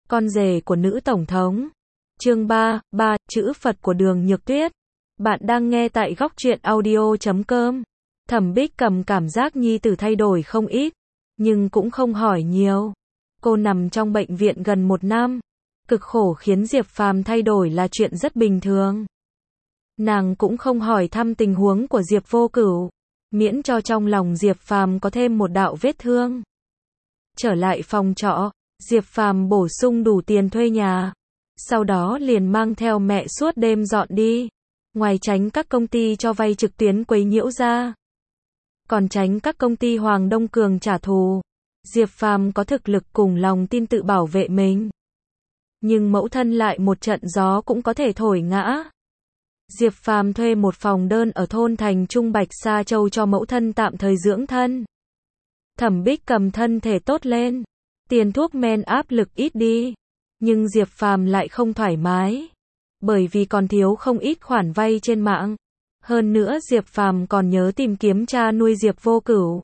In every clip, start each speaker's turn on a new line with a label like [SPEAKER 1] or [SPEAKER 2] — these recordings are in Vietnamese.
[SPEAKER 1] Con rể của nữ tổng thống. Chương 3, chữ Phật của Đường Nhược Tuyết. Bạn đang nghe tại Góc Truyện Audio.com. Thẩm Bích Cầm cảm giác nhi tử thay đổi không ít, nhưng cũng không hỏi nhiều. Cô nằm trong bệnh viện gần 1 năm. Cực khổ khiến Diệp Phàm thay đổi là chuyện rất bình thường. Nàng cũng không hỏi thăm tình huống của Diệp Vô Cửu, miễn cho trong lòng Diệp Phàm có thêm một đạo vết thương. Trở lại phòng trọ, Diệp Phàm bổ sung đủ tiền thuê nhà, sau đó liền mang theo mẹ suốt đêm dọn đi, ngoài tránh các công ty cho vay trực tuyến quấy nhiễu ra, còn tránh các công ty Hoàng Đông Cường trả thù. Diệp Phàm có thực lực cùng lòng tin tự bảo vệ mình, nhưng mẫu thân lại một trận gió cũng có thể thổi ngã. Diệp Phàm thuê một phòng đơn ở thôn thành Trung Bạch Sa Châu cho mẫu thân tạm thời dưỡng thân. Thẩm Bích Cầm thân thể tốt lên, tiền thuốc men áp lực ít đi, nhưng Diệp Phàm lại không thoải mái, bởi vì còn thiếu không ít khoản vay trên mạng. Hơn nữa Diệp Phàm còn nhớ tìm kiếm cha nuôi Diệp Vô Cửu.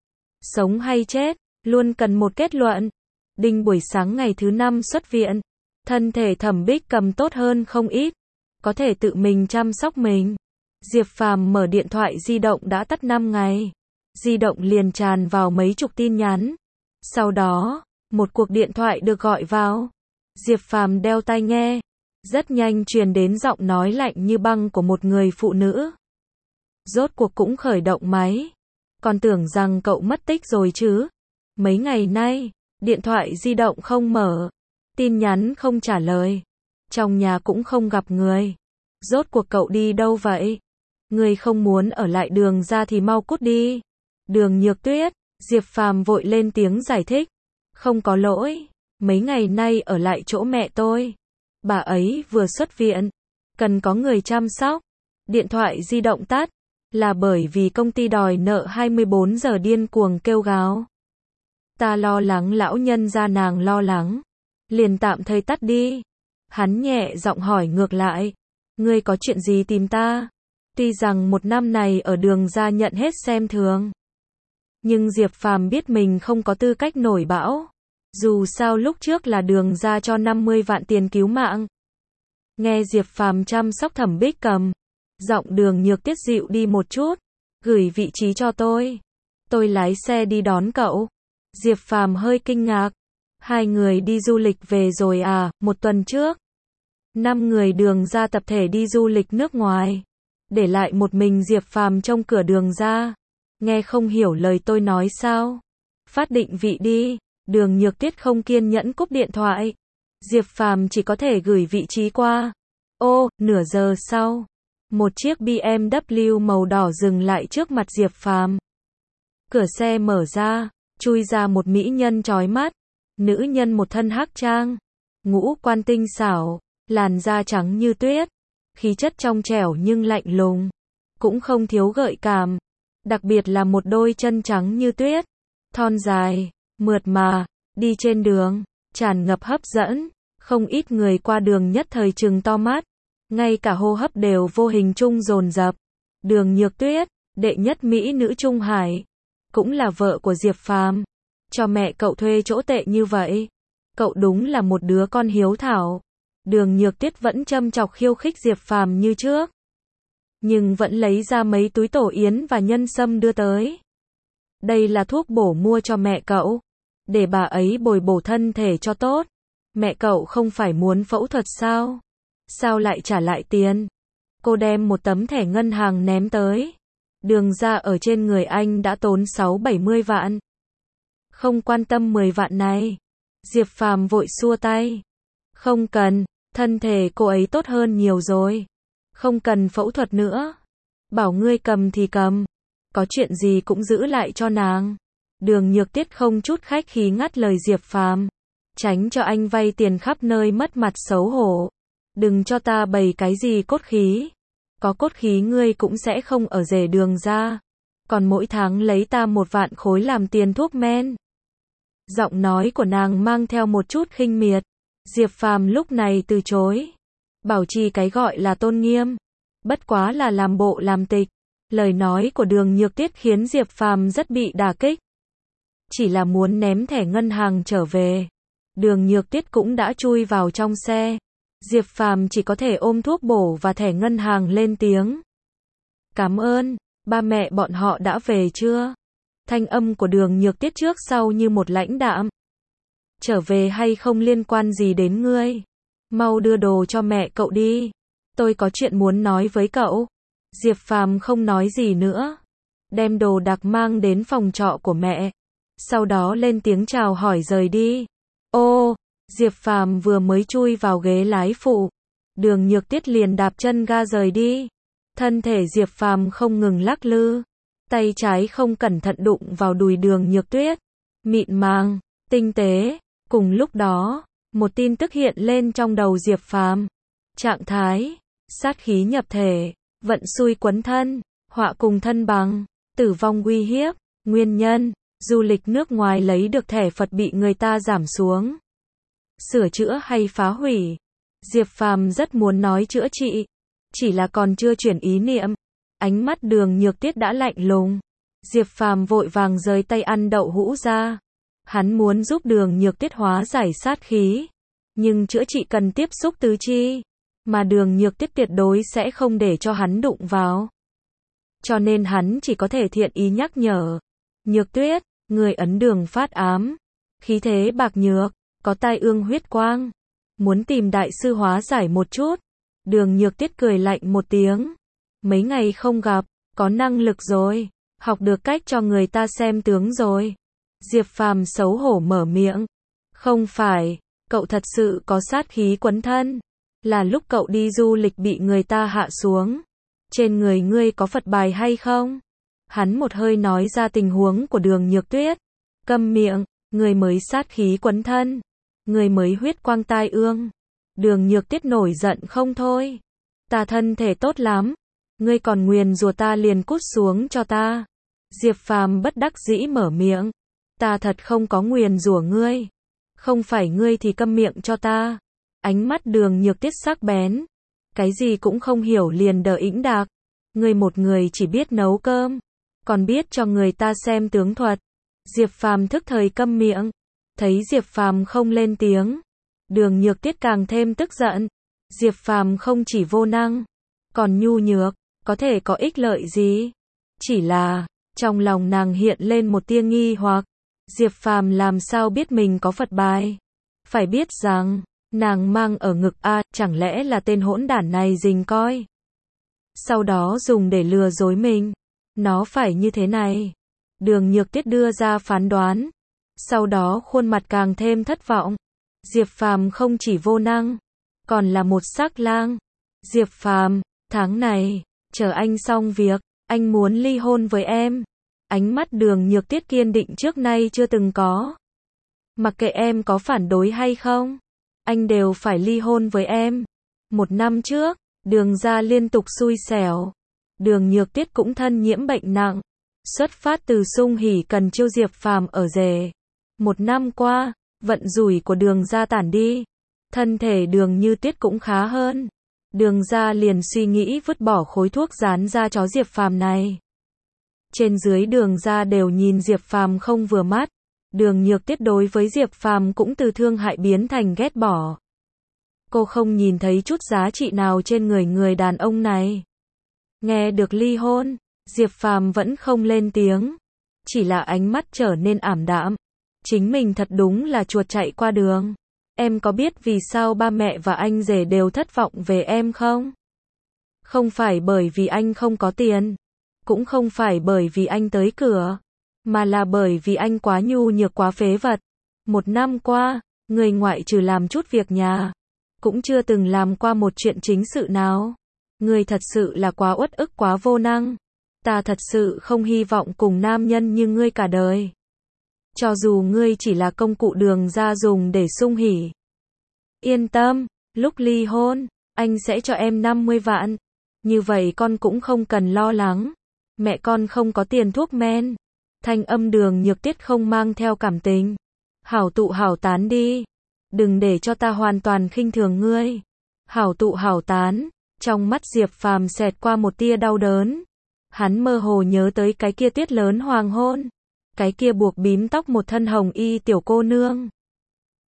[SPEAKER 1] Sống hay chết, luôn cần một kết luận. Đinh buổi sáng ngày thứ 5 xuất viện, thân thể Thẩm Bích Cầm tốt hơn không ít, có thể tự mình chăm sóc mình. Diệp Phàm mở điện thoại di động đã tắt 5 ngày. Di động liền tràn vào mấy chục tin nhắn. Sau đó, một cuộc điện thoại được gọi vào. Diệp Phàm đeo tai nghe, rất nhanh truyền đến giọng nói lạnh như băng của một người phụ nữ. Rốt cuộc cũng khởi động máy. Còn tưởng rằng cậu mất tích rồi chứ. Mấy ngày nay, điện thoại di động không mở, tin nhắn không trả lời, trong nhà cũng không gặp người. Rốt cuộc cậu đi đâu vậy? Người không muốn ở lại Đường ra thì mau cút đi. Đường Nhược Tuyết. Diệp Phàm vội lên tiếng giải thích. Không có lỗi, mấy ngày nay ở lại chỗ mẹ tôi. Bà ấy vừa xuất viện, cần có người chăm sóc. Điện thoại di động tắt, là bởi vì công ty đòi nợ 24 giờ điên cuồng kêu gào. Ta lo lắng lão nhân gia nàng lo lắng, liền tạm thời tắt đi. Hắn nhẹ giọng hỏi ngược lại, ngươi có chuyện gì tìm ta? Tuy rằng 1 năm này ở Đường ra nhận hết xem thường, nhưng Diệp Phàm biết mình không có tư cách nổi bão. Dù sao lúc trước là Đường ra cho 50 vạn tiền cứu mạng. Nghe Diệp Phàm chăm sóc Thẩm Bích Cầm, giọng Đường Nhược Tuyết dịu đi một chút. Gửi vị trí cho tôi lái xe đi đón cậu. Diệp Phàm hơi kinh ngạc. 2 người đi du lịch về rồi à? 1 tuần trước, 5 người Đường ra tập thể đi du lịch nước ngoài, để lại một mình Diệp Phàm trong cửa Đường ra. Nghe không hiểu lời tôi nói sao? Phát định vị đi. Đường Nhược Tuyết không kiên nhẫn cúp điện thoại. Diệp Phàm chỉ có thể gửi vị trí qua. Nửa giờ sau, một chiếc BMW màu đỏ dừng lại trước mặt Diệp Phàm. Cửa xe mở ra, chui ra một mỹ nhân chói mắt. Nữ nhân một thân hắc trang, ngũ quan tinh xảo, làn da trắng như tuyết, khí chất trong trẻo nhưng lạnh lùng, cũng không thiếu gợi cảm. Đặc biệt là một đôi chân trắng như tuyết, thon dài, mượt mà, đi trên đường, tràn ngập hấp dẫn. Không ít người qua đường nhất thời trừng to mắt, ngay cả hô hấp đều vô hình chung dồn dập. Đường Nhược Tuyết, đệ nhất mỹ nữ Trung Hải, cũng là vợ của Diệp Phàm. Cho mẹ cậu thuê chỗ tệ như vậy, cậu đúng là một đứa con hiếu thảo. Đường Nhược Tuyết vẫn châm chọc khiêu khích Diệp Phàm như trước, nhưng vẫn lấy ra mấy túi tổ yến và nhân sâm đưa tới. Đây là thuốc bổ mua cho mẹ cậu, để bà ấy bồi bổ thân thể cho tốt. Mẹ cậu không phải muốn phẫu thuật sao? Sao lại trả lại tiền? Cô đem một tấm thẻ ngân hàng ném tới. Đường ra ở trên người anh đã tốn 60-70 vạn. Không quan tâm 10 vạn này. Diệp Phàm vội xua tay. Không cần, thân thể cô ấy tốt hơn nhiều rồi. Không cần phẫu thuật nữa. Bảo ngươi cầm thì cầm. Có chuyện gì cũng giữ lại cho nàng. Đường Nhược Tuyết không chút khách khí ngắt lời Diệp Phàm. Tránh cho anh vay tiền khắp nơi mất mặt xấu hổ. Đừng cho ta bày cái gì cốt khí. Có cốt khí ngươi cũng sẽ không ở rể Đường ra. Còn mỗi tháng lấy ta 1 vạn khối làm tiền thuốc men. Giọng nói của nàng mang theo một chút khinh miệt. Diệp Phàm lúc này từ chối. Bảo trì cái gọi là tôn nghiêm, bất quá là làm bộ làm tịch. Lời nói của Đường Nhược Tuyết khiến Diệp Phàm rất bị đả kích. Chỉ là muốn ném thẻ ngân hàng trở về. Đường Nhược Tuyết cũng đã chui vào trong xe. Diệp Phàm chỉ có thể ôm thuốc bổ và thẻ ngân hàng lên tiếng. Cảm ơn, ba mẹ bọn họ đã về chưa? Thanh âm của Đường Nhược Tuyết trước sau như một lãnh đạm. Trở về hay không liên quan gì đến ngươi. Mau đưa đồ cho mẹ cậu đi. Tôi có chuyện muốn nói với cậu. Diệp Phàm không nói gì nữa. Đem đồ đạc mang đến phòng trọ của mẹ. Sau đó lên tiếng chào hỏi rời đi. Ô, Diệp Phàm vừa mới chui vào ghế lái phụ. Đường Nhược Tuyết liền đạp chân ga rời đi. Thân thể Diệp Phàm không ngừng lắc lư. Tay trái không cẩn thận đụng vào đùi Đường Nhược Tuyết. Mịn màng, tinh tế. Cùng lúc đó, một tin tức hiện lên trong đầu Diệp Phàm. Trạng thái, sát khí nhập thể, vận xui quấn thân, họa cùng thân bằng, tử vong uy hiếp, nguyên nhân, du lịch nước ngoài lấy được thẻ Phật bị người ta giảm xuống. Sửa chữa hay phá hủy? Diệp Phàm rất muốn nói chữa trị, chỉ là còn chưa chuyển ý niệm. Ánh mắt Đường Nhược Tuyết đã lạnh lùng. Diệp Phàm vội vàng rời tay ăn đậu hũ ra. Hắn muốn giúp Đường Nhược Tuyết hóa giải sát khí, nhưng chữa trị cần tiếp xúc tứ chi, mà Đường Nhược Tuyết tuyệt đối sẽ không để cho hắn đụng vào. Cho nên hắn chỉ có thể thiện ý nhắc nhở. Nhược Tuyết, người ấn đường phát ám, khí thế bạc nhược, có tai ương huyết quang, muốn tìm đại sư hóa giải một chút. Đường Nhược Tuyết cười lạnh một tiếng. Mấy ngày không gặp, có năng lực rồi, học được cách cho người ta xem tướng rồi. Diệp Phàm xấu hổ mở miệng. Không phải, cậu thật sự có sát khí quấn thân. Là lúc cậu đi du lịch bị người ta hạ xuống. Trên người ngươi có Phật bài hay không? Hắn một hơi nói ra tình huống của Đường Nhược Tuyết. Câm miệng, người mới sát khí quấn thân. Người mới huyết quang tai ương. Đường Nhược Tuyết nổi giận không thôi. Ta thân thể tốt lắm. Ngươi còn nguyền rủa ta liền cút xuống cho ta. Diệp Phàm bất đắc dĩ mở miệng. Ta thật không có nguyền rủa ngươi. Không phải ngươi thì câm miệng cho ta. Ánh mắt Đường Nhược Tuyết sắc bén. Cái gì cũng không hiểu liền đờ ĩnh đạc. Ngươi một người chỉ biết nấu cơm, còn biết cho người ta xem tướng thuật. Diệp Phàm thức thời câm miệng. Thấy Diệp Phàm không lên tiếng, Đường Nhược Tuyết càng thêm tức giận. Diệp Phàm không chỉ vô năng, còn nhu nhược, có thể có ích lợi gì? Chỉ là, trong lòng nàng hiện lên một tia nghi hoặc. Diệp Phàm làm sao biết mình có Phật bài? Phải biết rằng, nàng mang ở ngực chẳng lẽ là tên hỗn đản này rình coi. Sau đó dùng để lừa dối mình. Nó phải như thế này. Đường Nhược Tuyết đưa ra phán đoán. Sau đó khuôn mặt càng thêm thất vọng. Diệp Phàm không chỉ vô năng, còn là một sắc lang. Diệp Phàm, tháng này, chờ anh xong việc, anh muốn ly hôn với em. Ánh mắt Đường Nhược Tuyết kiên định trước nay chưa từng có. Mặc kệ em có phản đối hay không, anh đều phải ly hôn với em. 1 năm trước, Đường gia liên tục xui xẻo. Đường Nhược Tuyết cũng thân nhiễm bệnh nặng. Xuất phát từ sung hỉ cần chiêu Diệp Phàm ở rể. 1 năm qua, vận rủi của Đường gia tản đi. Thân thể Đường Như Tuyết cũng khá hơn. Đường gia liền suy nghĩ vứt bỏ khối thuốc dán da chó Diệp Phàm này. Trên dưới Đường gia đều nhìn Diệp Phàm không vừa mắt. Đường Nhược Tuyết đối với Diệp Phàm cũng từ thương hại biến thành ghét bỏ. Cô không nhìn thấy chút giá trị nào trên người đàn ông này. Nghe được ly hôn, Diệp Phàm vẫn không lên tiếng, chỉ là ánh mắt trở nên ảm đạm. Chính mình thật đúng là chuột chạy qua đường. Em có biết vì sao ba mẹ và anh rể đều thất vọng về em không? Không phải bởi vì anh không có tiền, cũng không phải bởi vì anh tới cửa, mà là bởi vì anh quá nhu nhược quá phế vật. 1 năm qua, người ngoại trừ làm chút việc nhà, cũng chưa từng làm qua một chuyện chính sự nào. Người thật sự là quá uất ức quá vô năng. Ta thật sự không hy vọng cùng nam nhân như ngươi cả đời. Cho dù ngươi chỉ là công cụ Đường gia dùng để sung hỉ. Yên tâm, lúc ly hôn, anh sẽ cho em 50 vạn. Như vậy con cũng không cần lo lắng. Mẹ con không có tiền thuốc men. Thanh âm Đường Nhược Tuyết không mang theo cảm tình. Hảo tụ hảo tán đi. Đừng để cho ta hoàn toàn khinh thường ngươi. Hảo tụ hảo tán. Trong mắt Diệp Phàm xẹt qua một tia đau đớn. Hắn mơ hồ nhớ tới cái kia tuyết lớn hoàng hôn. Cái kia buộc bím tóc một thân hồng y tiểu cô nương.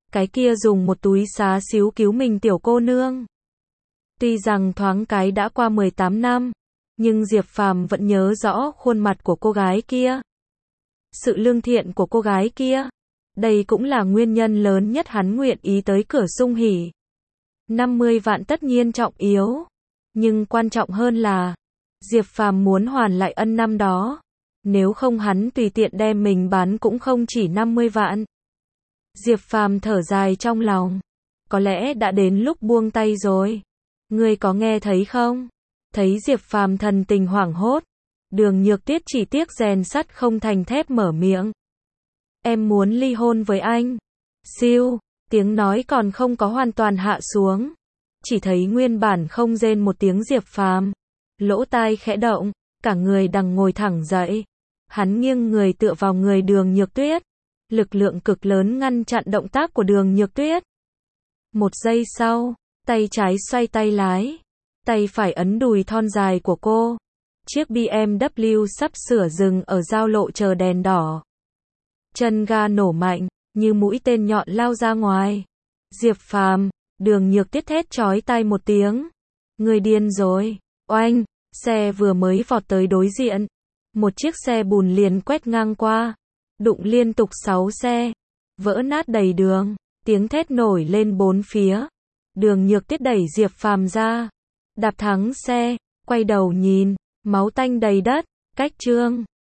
[SPEAKER 1] Cái kia dùng một túi xá xíu cứu mình tiểu cô nương. Tuy rằng thoáng cái đã qua 18 năm, nhưng Diệp Phàm vẫn nhớ rõ khuôn mặt của cô gái kia. Sự lương thiện của cô gái kia. Đây cũng là nguyên nhân lớn nhất hắn nguyện ý tới cửa Dung Hỉ. 50 vạn tất nhiên trọng yếu, nhưng quan trọng hơn là Diệp Phàm muốn hoàn lại ân năm đó. Nếu không hắn tùy tiện đem mình bán cũng không chỉ 50 vạn. Diệp Phàm thở dài trong lòng. Có lẽ đã đến lúc buông tay rồi. Ngươi có nghe thấy không? Thấy Diệp Phàm thần tình hoảng hốt, Đường Nhược Tuyết chỉ tiếc rèn sắt không thành thép mở miệng. Em muốn ly hôn với anh. Siêu, tiếng nói còn không có hoàn toàn hạ xuống. Chỉ thấy nguyên bản không rên một tiếng Diệp Phàm, lỗ tai khẽ động, cả người đằng ngồi thẳng dậy. Hắn nghiêng người tựa vào người Đường Nhược Tuyết. Lực lượng cực lớn ngăn chặn động tác của Đường Nhược Tuyết. Một giây sau, tay trái xoay tay lái, tay phải ấn đùi thon dài của cô. Chiếc BMW sắp sửa dừng ở giao lộ chờ đèn đỏ. Chân ga nổ mạnh, như mũi tên nhọn lao ra ngoài. Diệp Phàm, Đường Nhược Tuyết thét chói tai một tiếng. Người điên rồi. Oanh, xe vừa mới vọt tới đối diện. Một chiếc xe bùn liền quét ngang qua. Đụng liên tục 6 xe. Vỡ nát đầy đường. Tiếng thét nổi lên bốn phía. Đường Nhược Tuyết đẩy Diệp Phàm ra. Đạp thắng xe. Quay đầu nhìn. Máu tanh đầy đất. Cách chương